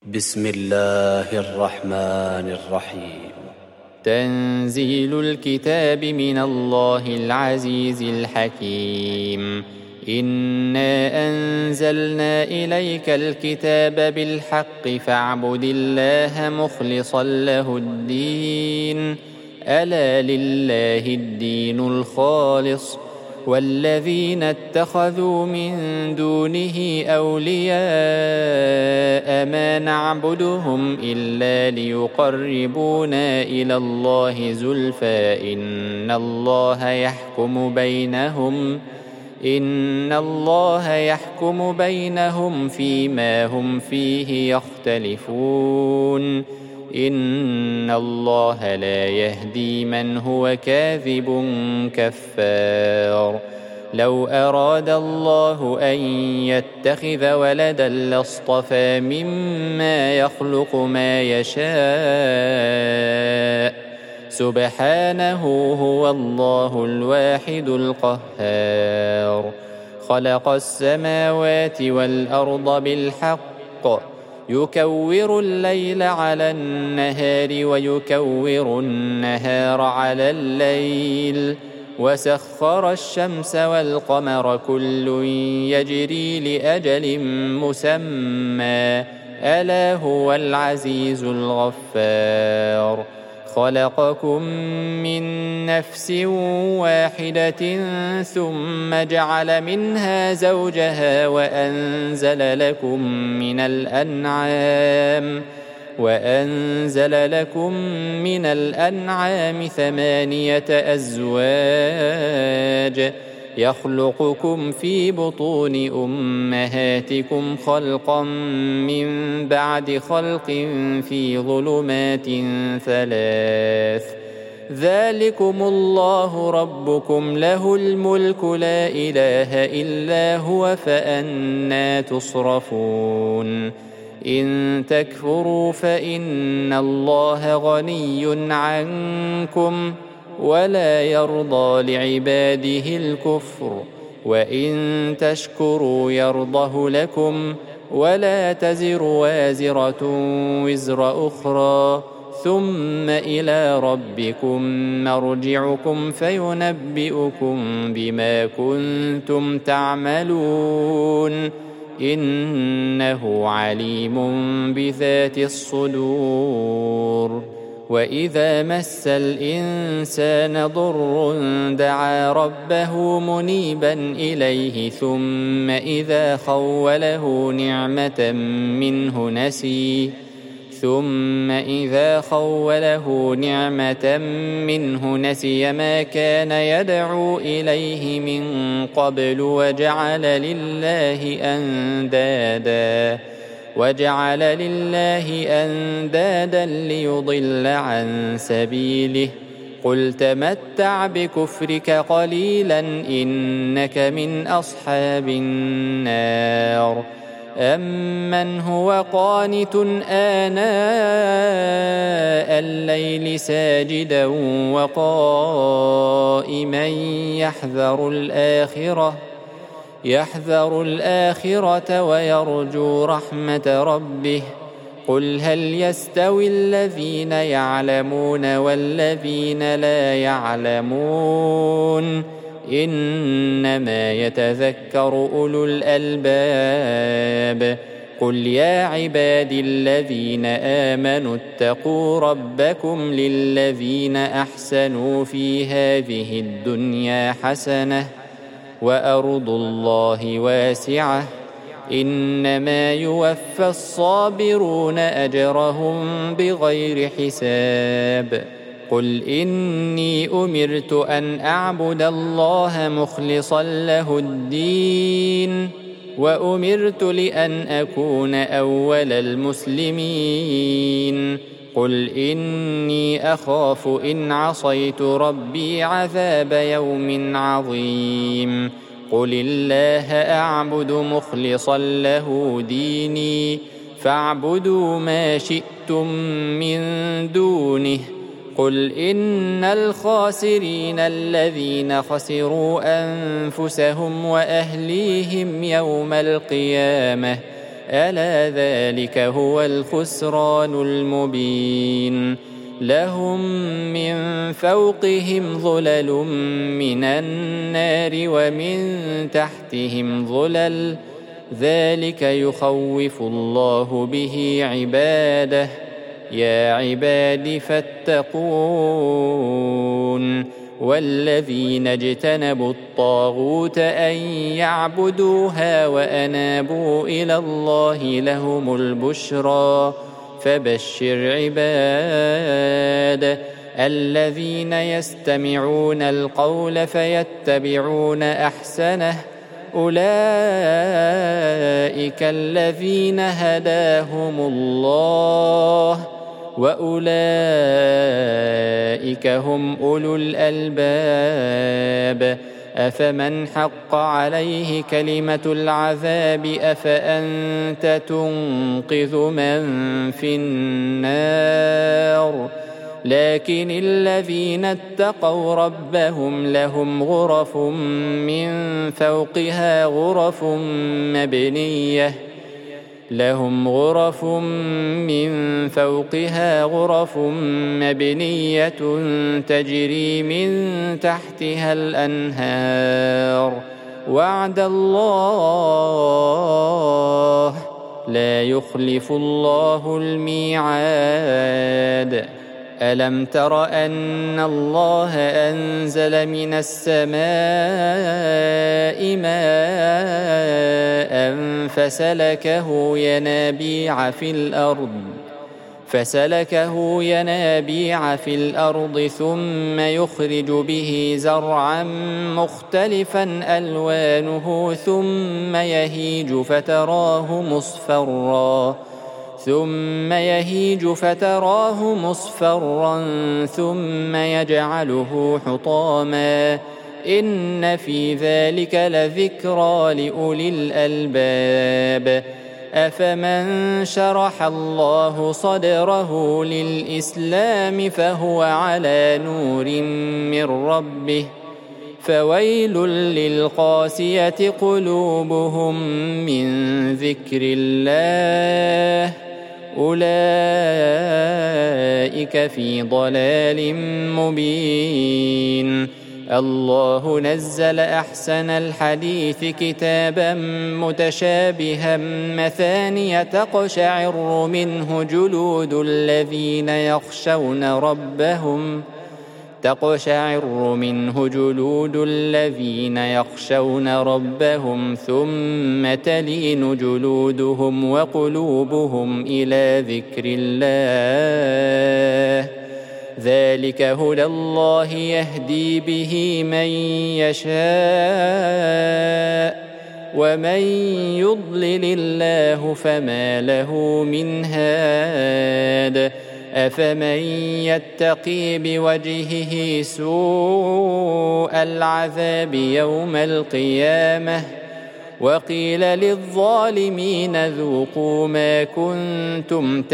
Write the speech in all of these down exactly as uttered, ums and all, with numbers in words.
بسم الله الرحمن الرحيم. تنزيل الكتاب من الله العزيز الحكيم. إنا أنزلنا إليك الكتاب بالحق فاعبد الله مخلصا له الدين. ألا لله الدين الخالص والذين اتخذوا من دونه أولياء ما نعبدهم إلا ليقربونا إلى الله زلفى إن الله يحكم بينهم إن الله يحكم بينهم فيما هم فيه يختلفون. إن الله لا يهدي من هو كاذب كفار. لو أراد الله أن يتخذ ولدا لاصطفى مما يخلق ما يشاء سبحانه هو الله الواحد القهار. خلق السماوات والأرض بالحق يكور الليل على النهار ويكور النهار على الليل وسخر الشمس والقمر كل يجري لأجل مسمى ألا هو العزيز الغفار. خلقكم من نفس واحدة ثم جعل منها زوجها وأنزل لكم من الأنعام وأنزل لكم من الأنعام ثمانية أزواج يخلقكم في بطون أمهاتكم خلقا من بعد خلق في ظلمات ثلاث. ذلكم الله ربكم له الملك لا إله إلا هو فأنى تصرفون. إن تكفروا فإن الله غني عنكم ولا يرضى لعباده الكفر وإن تشكروا يرضه لكم ولا تزر وازرة وزر أخرى ثم إلى ربكم مرجعكم فينبئكم بما كنتم تعملون. إنه عليم بذات الصدور. وإذا مس الإنسان ضر دعا ربه منيبا إليه ثم إذا خوله نعمة منه نسي ثم إذا خوله نعمة منه نسي ما كان يدعو إليه من قبل وجعل لله أندادا وجعل لله أندادا ليضل عن سبيله. قل تمتع بكفرك قليلا إنك من أصحاب النار. أمن هو قانت آناء الليل ساجدا وقائما يحذر الآخرة يحذر الآخرة ويرجو رحمة ربه. قل هل يستوي الذين يعلمون والذين لا يعلمون إنما يتذكر أولو الألباب. قل يا عبادي الذين آمنوا اتقوا ربكم للذين أحسنوا في هذه الدنيا حسنة وأرض الله واسعة إنما يوفى الصابرون أجرهم بغير حساب. قل إني أمرت أن أعبد الله مخلصا له الدين وأمرت لأن أكون أول المسلمين. قل إني أخاف إن عصيت ربي عذاب يوم عظيم. قل الله أعبد مخلصا له ديني فاعبدوا ما شئتم من دونه. قل إن الخاسرين الذين خسروا أنفسهم وأهليهم يوم القيامة ألا ذلك هو الخسران المبين لهم من فوقهم ظلل من النار ومن تحتهم ظلل ذلك يخوف الله به عباده يا عباد فاتقون والذين اجتنبوا الطاغوت أن يعبدوها وأنابوا إلى الله لهم البشرى فبشر عباد الذين يستمعون القول فيتبعون أحسنه أولئك الذين هداهم الله وأولئك هم أولو الألباب أفمن حق عليه كلمة العذاب أفأنت تنقذ من في النار لكن الذين اتقوا ربهم لهم غرف من فوقها غرف مبنية لهم غرف من فوقها غرف مبنية تجري من تحتها الأنهار وعد الله لا يخلف الله الميعاد ألم تر أن الله أنزل من السماء ماء فسلكه ينابيع في الأرض فسلكه ينابيع في الأرض ثم يخرج به زرعا مختلفا ألوانه ثم يهيج فتراه مصفرا ثم يهيج فتراه مصفرا ثم يجعله حطاما إن في ذلك لذكرى لأولي الألباب أفمن شرح الله صدره للإسلام فهو على نور من ربه فويل للقاسية قلوبهم من ذكر الله أولئك في ضلال مبين الله نزل أحسن الحديث كتابا متشابها مثانية تقشعر منه جلود الذين يخشون ربهم تقشعر منه جلود الذين يخشون ربهم ثم تلين جلودهم وقلوبهم إلى ذكر الله ذلك هدى الله يهدي به من يشاء ومن يضلل الله فما له من هاد أفمن يتقي بوجهه سوء العذاب يوم القيامة وقيل للظالمين ذوقوا ما كنتم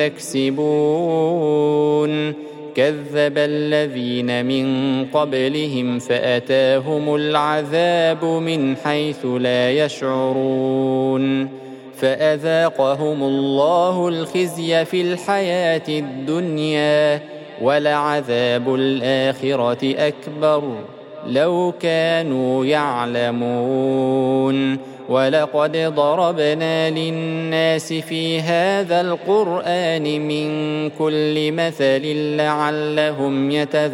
تكسبون كذب الذين من قبلهم فأتاهم العذاب من حيث لا يشعرون فأذاقهم الله الخزي في الحياة الدنيا ولعذاب الآخرة أكبر لو كانوا يعلمون ولقد ضربنا للناس في هذا القرآن من كل مثل لعلهم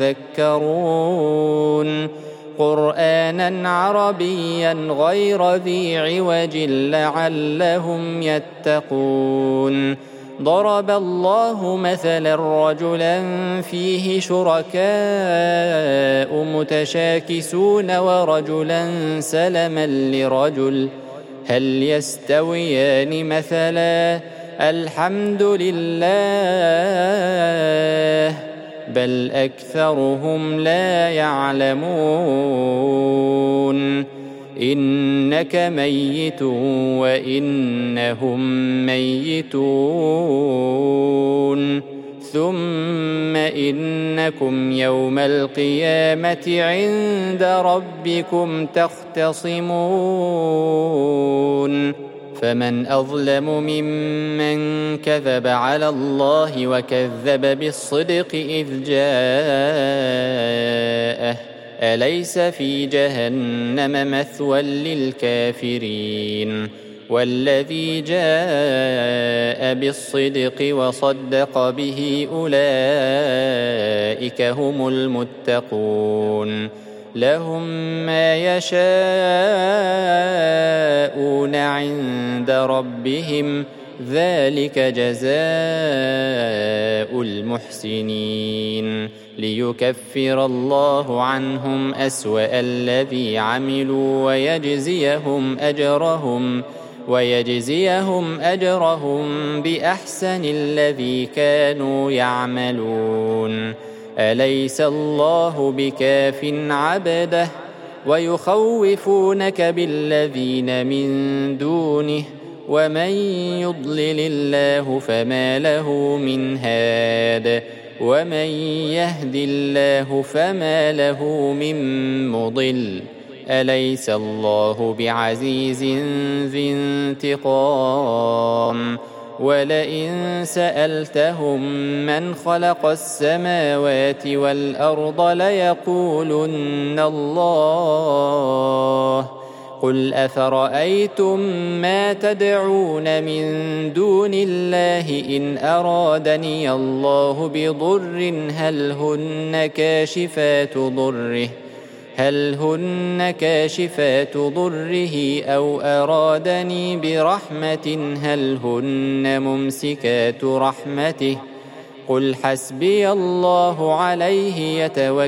يتذكرون قرآنا عربيا غير ذي عوج لعلهم يتقون ضرب الله مثلا رجلا فيه شركاء متشاكسون ورجلا سلما لرجل هل يستويان مثلا الحمد لله بل أكثرهم لا يعلمون إنك ميت وإنهم ميتون ثم إنكم يوم القيامة عند ربكم تختصمون فمن أظلم ممن كذب على الله وكذب بالصدق إذ جاءه أليس في جهنم مثوى للكافرين والذي جاء بالصدق وصدق به أولئك هم المتقون لهم ما يشاءون عند ربهم ذلك جزاء المحسنين ليكفر الله عنهم أسوأ الذي عملوا ويجزيهم أجرهم ويجزيهم أجرهم بأحسن الذي كانوا يعملون أليس الله بكاف عبده ويخوفونك بالذين من دونه ومن يضلل الله فما له من هاد ومن يهد الله فما له من مضل أليس الله بعزيز ذي انتقام ولئن سألتهم من خلق السماوات والأرض ليقولن الله قل أفرأيتم ما تدعون من دون الله إن أرادني الله بضر هل هن كاشفات ضره هل هن كاشفات ضره أو أرادني برحمة هل هن ممسكات رحمته قل حسبي الله عليه يتوكل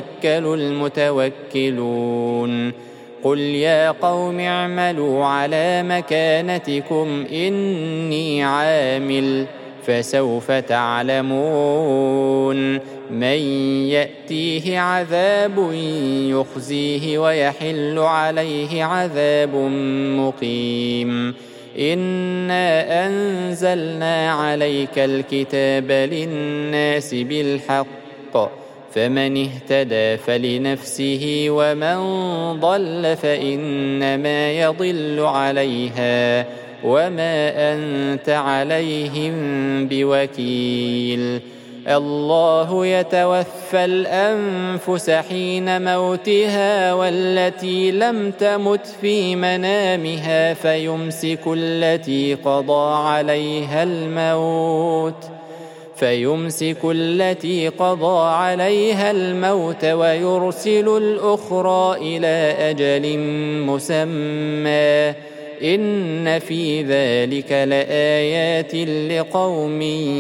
المتوكلون قل يا قوم اعملوا على مكانتكم إني عامل فسوف تعلمون من يأتيه عذاب يخزيه ويحل عليه عذاب مقيم إنا أنزلنا عليك الكتاب للناس بالحق فمن اهتدى فلنفسه ومن ضل فإنما يضل عليها وما أنت عليهم بوكيل الله يتوفى الأنفس حين موتها والتي لم تمت في منامها فيمسك التي قضى عليها الموت فيمسك التي قضى عليها الموت ويرسل الأخرى إلى أجل مسمى إن في ذلك لآيات لقوم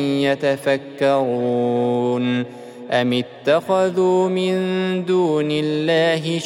يتفكرون أم اتخذوا من دون الله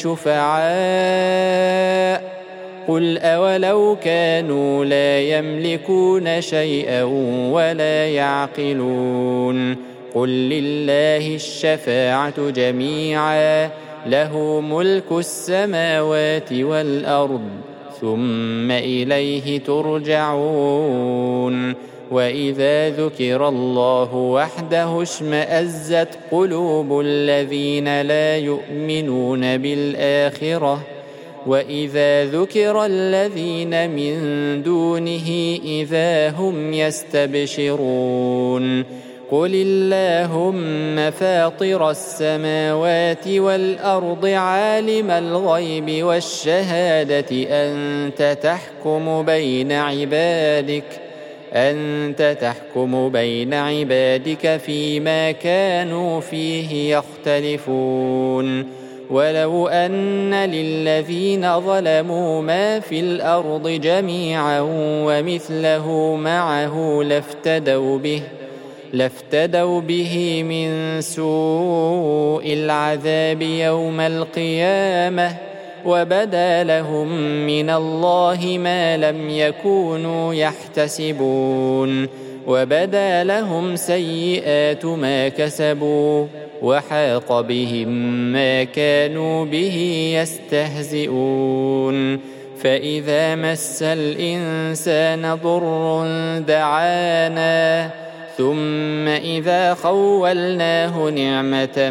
شفعاء قل أولو كانوا لا يملكون شيئا ولا يعقلون قل لله الشفاعة جميعا له ملك السماوات والأرض ثم إليه ترجعون وإذا ذكر الله وحده اشمأزت قلوب الذين لا يؤمنون بالآخرة وإذا ذكر الذين من دونه إذا هم يستبشرون قل اللهم فاطر السماوات والأرض عالم الغيب والشهادة أنت تحكم بين عبادك أنت تحكم بين عبادك فيما كانوا فيه يختلفون ولو أن للذين ظلموا ما في الأرض جميعا ومثله معه لافتدوا به لافتدوا به من سوء العذاب يوم القيامة وبدا لهم من الله ما لم يكونوا يحتسبون وبدا لهم سيئات ما كسبوا وحاق بهم ما كانوا به يستهزئون فإذا مس الإنسان ضر دعانا ثم إذا خولناه نعمة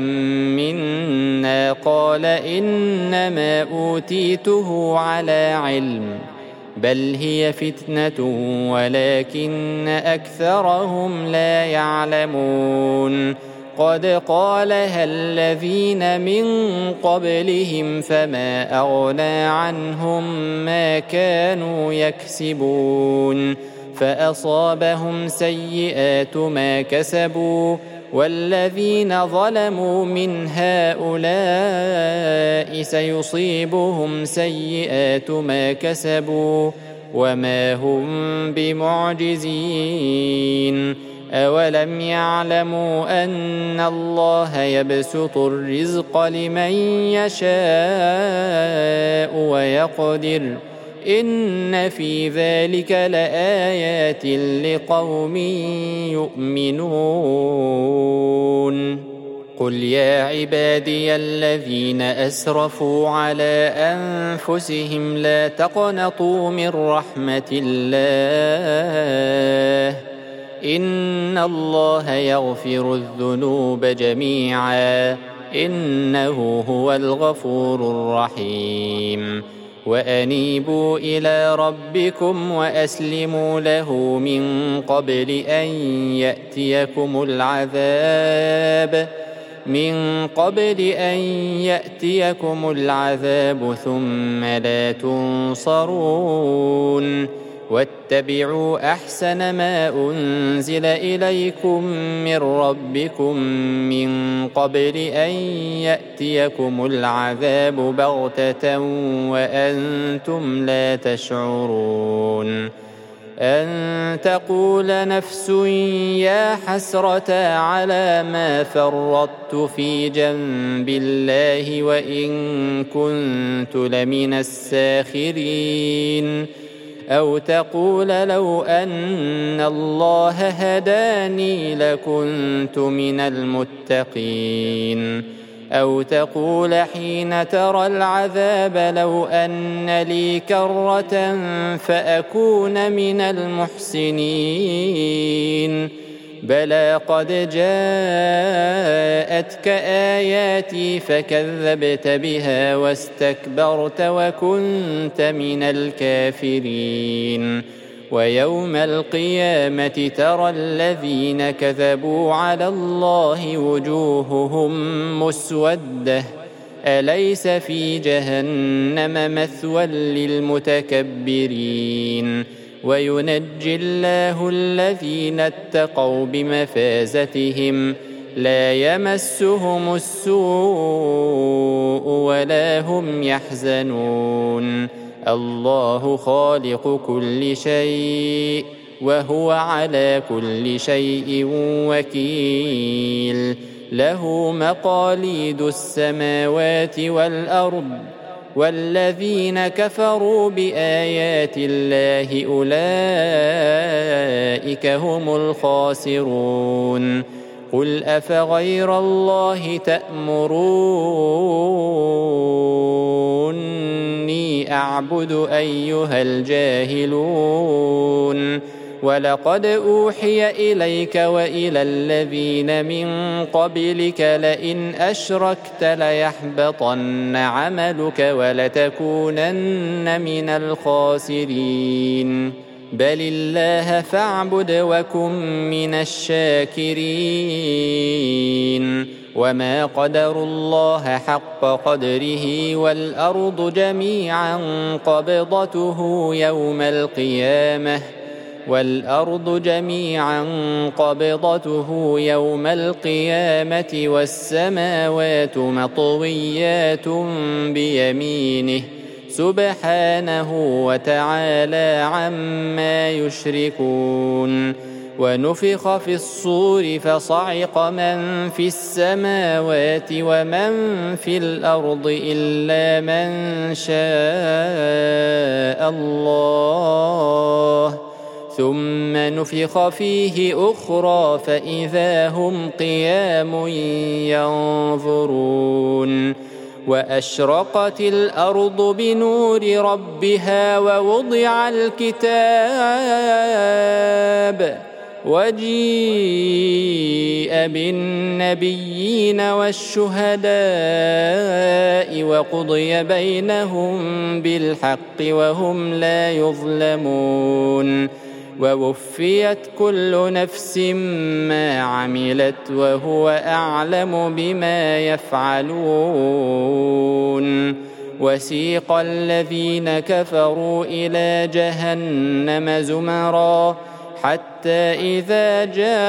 منا قال إنما أوتيته على علم بل هي فتنة ولكن أكثرهم لا يعلمون قد قالها الذين من قبلهم فما أغنى عنهم ما كانوا يكسبون فأصابهم سيئات ما كسبوا والذين ظلموا من هؤلاء سيصيبهم سيئات ما كسبوا وما هم بمعجزين أولم يعلموا أن الله يبسط الرزق لمن يشاء ويقدر إن في ذلك لآيات لقوم يؤمنون قل يا عبادي الذين أسرفوا على أنفسهم لا تقنطوا من رحمة الله إن الله يغفر الذنوب جميعا إنه هو الغفور الرحيم وأنيبوا إلى ربكم وأسلموا له من قبل أن يأتيكم العذاب من قبل أن يأتيكم العذاب ثم لا تنصرون واتبعوا أحسن ما أنزل إليكم من ربكم من قبل أن يأتيكم العذاب بغتة وأنتم لا تشعرون أن تقول نفس يا حسرة على ما فرطت في جنب الله وإن كنت لمن الساخرين أو تقول لو أن الله هداني لكنت من المتقين أو تقول حين ترى العذاب لو أن لي كرة فأكون من المحسنين بلى قد جاءتك آياتي فكذبت بها واستكبرت وكنت من الكافرين ويوم القيامة ترى الذين كذبوا على الله وجوههم مسودة أليس في جهنم مثوى للمتكبرين وينجي الله الذين اتقوا بمفازتهم لا يمسهم السوء ولا هم يحزنون الله خالق كل شيء وهو على كل شيء وكيل له مقاليد السماوات والأرض والذين كفروا بآيات الله أولئك هم الخاسرون قل أفغير الله تأمروني أعبد أيها الجاهلون ولقد أوحي إليك وإلى الذين من قبلك لئن أشركت ليحبطن عملك ولتكونن من الخاسرين بل الله فاعبد وكن من الشاكرين وما قدروا الله حق قدره والأرض جميعا قبضته يوم القيامة والأرض جميعا قبضته يوم القيامة والسماوات مطويات بيمينه سبحانه وتعالى عما يشركون ونفخ في الصور فصعق من في السماوات ومن في الأرض إلا من شاء الله ثم نفخ فيه أخرى فإذا هم قيام ينظرون وأشرقت الأرض بنور ربها ووضع الكتاب وجيء بالنبيين والنبيين والشهداء وقضي بينهم بالحق وهم لا يظلمون ووفيت كل نفس ما عملت وهو أعلم بما يفعلون وسيق الذين كفروا إلى جهنم زمرا حتى إذا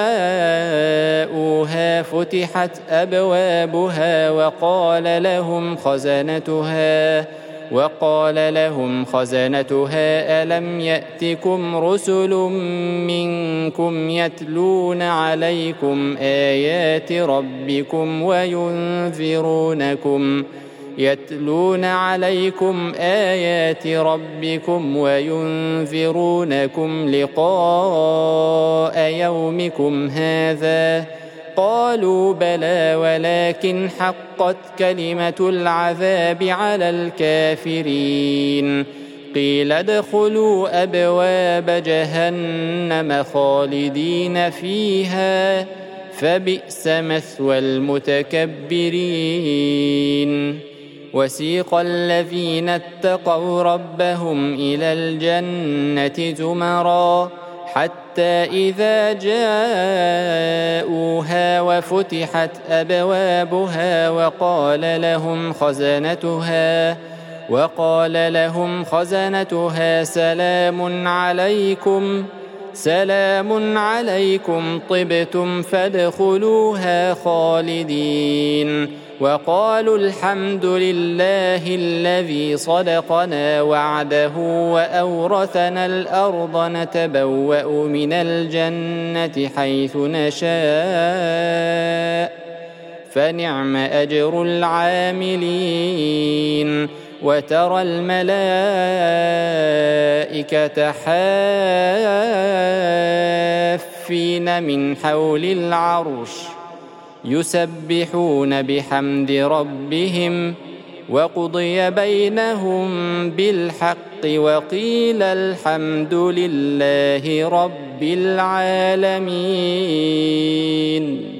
جاءوها فتحت أبوابها وقال لهم خزنتها وقال لهم خزنتها ألم يأتكم رسل منكم يتلون عليكم آيات ربكم وينذرونكم يتلون عليكم آيات ربكم وينذرونكم لقاء يومكم هذا قالوا بلى ولكن حقت كلمة العذاب على الكافرين قيل ادخلوا أبواب جهنم خالدين فيها فبئس مثوى المتكبرين وسيق الذين اتقوا ربهم إلى الجنة زمرا حتى إذا جاءوها وفتحت أبوابها وقال لهم خزنتها وقال لهم خزنتها سلام عليكم سلام عليكم طبتم فادخلوها خالدين وقالوا الحمد لله الذي صدقنا وعده وأورثنا الأرض نتبوأ من الجنة حيث نشاء فنعم أجر العاملين وترى الملائكة حافين من حول العرش يسبحون بحمد ربهم وقضي بينهم بالحق وقيل الحمد لله رب العالمين.